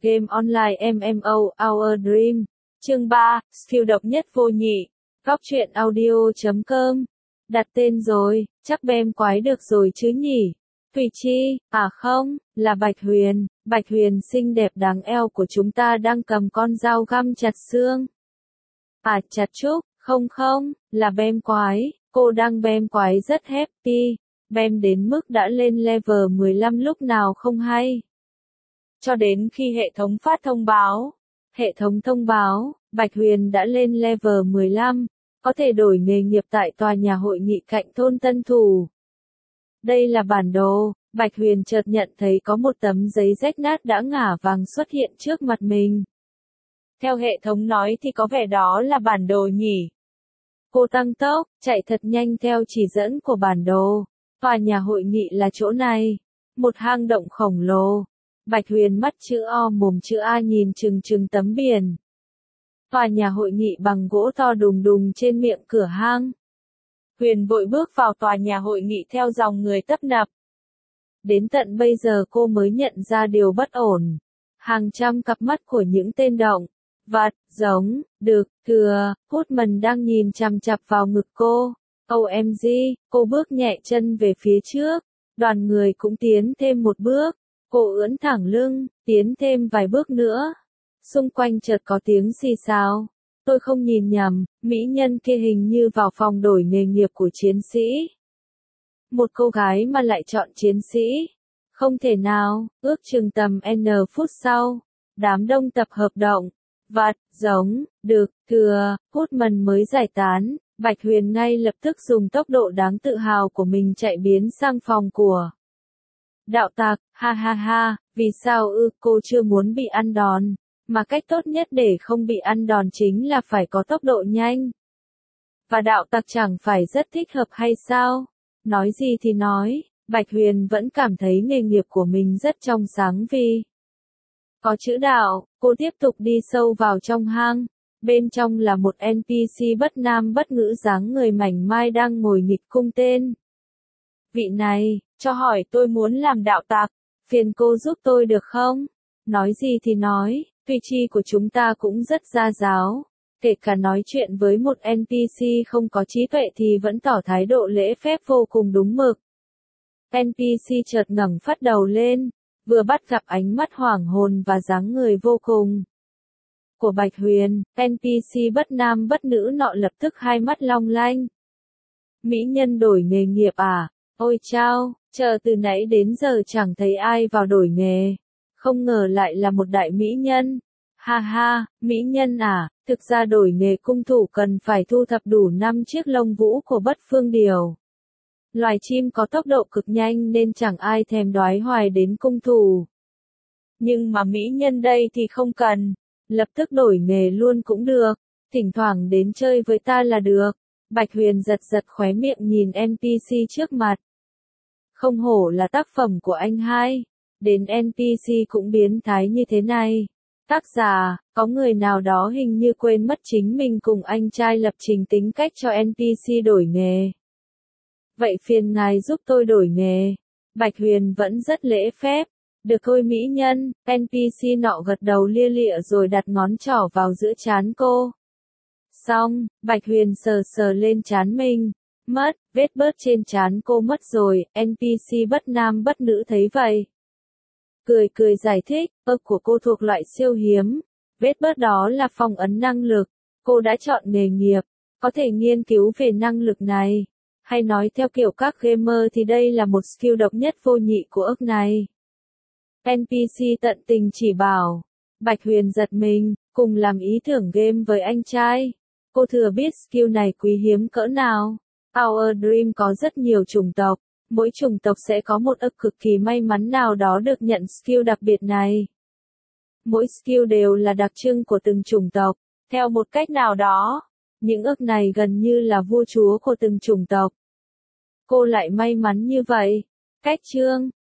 Game online MMO Our Dream. Chương 3, skill độc nhất vô nhị. Góc truyện audio.com. Đặt tên rồi, chắc bem quái được rồi chứ nhỉ? Thùy Chi, à không, là Bạch Huyền. Bạch Huyền xinh đẹp đáng eo của chúng ta đang cầm con dao găm chặt xương. À chặt Trúc, không, là bem quái. Cô đang bem quái rất happy. Bem đến mức đã lên level 15 lúc nào không hay. Cho đến khi hệ thống phát thông báo. Hệ thống thông báo, Bạch Huyền đã lên level 15, có thể đổi nghề nghiệp tại tòa nhà hội nghị cạnh thôn Tân Thủ. Đây là bản đồ, Bạch Huyền chợt nhận thấy có một tấm giấy rách nát đã ngả vàng xuất hiện trước mặt mình. Theo hệ thống nói thì có vẻ đó là bản đồ nhỉ. Cô tăng tốc, chạy thật nhanh theo chỉ dẫn của bản đồ. Tòa nhà hội nghị là chỗ này. Một hang động khổng lồ. Bạch Huyền mắt chữ O mồm chữ A nhìn chừng tấm biển. Tòa nhà hội nghị bằng gỗ to đùng đùng trên miệng cửa hang. Huyền vội bước vào tòa nhà hội nghị theo dòng người tấp nập. Đến tận bây giờ cô mới nhận ra điều bất ổn. Hàng trăm cặp mắt của những tên động, vật, giống, đực, thừa, hút mần đang nhìn chằm chằm vào ngực cô. OMG, cô bước nhẹ chân về phía trước. Đoàn người cũng tiến thêm một bước. Cô ưỡn thẳng lưng, tiến thêm vài bước nữa. Xung quanh chợt có tiếng xì xào. Tôi không nhìn nhầm, mỹ nhân kia hình như vào phòng đổi nghề nghiệp của chiến sĩ. Một cô gái mà lại chọn chiến sĩ. Không thể nào, ước chừng tầm N phút sau. Đám đông tập hợp động. Vật, giống, đực, thừa, hút mần mới giải tán. Bạch Huyền ngay lập tức dùng tốc độ đáng tự hào của mình chạy biến sang phòng của đạo tặc. Ha ha ha, vì sao cô chưa muốn bị ăn đòn, mà cách tốt nhất để không bị ăn đòn chính là phải có tốc độ nhanh. Và đạo tặc chẳng phải rất thích hợp hay sao? Nói gì thì nói, Bạch Huyền vẫn cảm thấy nghề nghiệp của mình rất trong sáng vì có chữ đạo. Cô tiếp tục đi sâu vào trong hang. Bên trong là một NPC bất nam bất nữ dáng người mảnh mai đang ngồi nghịch cung tên. Vị này, cho hỏi tôi muốn làm đạo tặc, phiền cô giúp tôi được không? Nói gì thì nói, Thùy Chi của chúng ta cũng rất gia giáo. Kể cả nói chuyện với một NPC không có trí tuệ thì vẫn tỏ thái độ lễ phép vô cùng đúng mực. NPC chợt ngẩng phát đầu lên, vừa bắt gặp ánh mắt hoảng hồn và dáng người vô cùng của Bạch Huyền, NPC bất nam bất nữ nọ lập tức hai mắt long lanh. Mỹ nhân đổi nghề nghiệp à? Ôi chao, chờ từ nãy đến giờ chẳng thấy ai vào đổi nghề. Không ngờ lại là một đại mỹ nhân. Ha ha, mỹ nhân à, thực ra đổi nghề cung thủ cần phải thu thập đủ 5 chiếc lông vũ của bất phương điều. Loài chim có tốc độ cực nhanh nên chẳng ai thèm đoái hoài đến cung thủ. Nhưng mà mỹ nhân đây thì không cần. Lập tức đổi nghề luôn cũng được. Thỉnh thoảng đến chơi với ta là được. Bạch Huyền giật khóe miệng nhìn NPC trước mặt. Không hổ là tác phẩm của anh hai. Đến NPC cũng biến thái như thế này. Tác giả, có người nào đó hình như quên mất chính mình cùng anh trai lập trình tính cách cho NPC đổi nghề. Vậy phiền ngài giúp tôi đổi nghề. Bạch Huyền vẫn rất lễ phép. Được thôi mỹ nhân, NPC nọ gật đầu lia lịa rồi đặt ngón trỏ vào giữa trán cô. Xong, Bạch Huyền sờ lên trán mình. Mất, vết bớt trên trán cô mất rồi, NPC bất nam bất nữ thấy vậy. Cười giải thích, của cô thuộc loại siêu hiếm. Vết bớt đó là phong ấn năng lực. Cô đã chọn nghề nghiệp, có thể nghiên cứu về năng lực này. Hay nói theo kiểu các gamer thì đây là một skill độc nhất vô nhị của ức này. NPC tận tình chỉ bảo. Bạch Huyền giật mình, cùng làm ý tưởng game với anh trai. Cô thừa biết skill này quý hiếm cỡ nào. Our Dream có rất nhiều chủng tộc. Mỗi chủng tộc sẽ có một ức cực kỳ may mắn nào đó được nhận skill đặc biệt này. Mỗi skill đều là đặc trưng của từng chủng tộc. Theo một cách nào đó, những ức này gần như là vua chúa của từng chủng tộc. Cô lại may mắn như vậy. Cách chương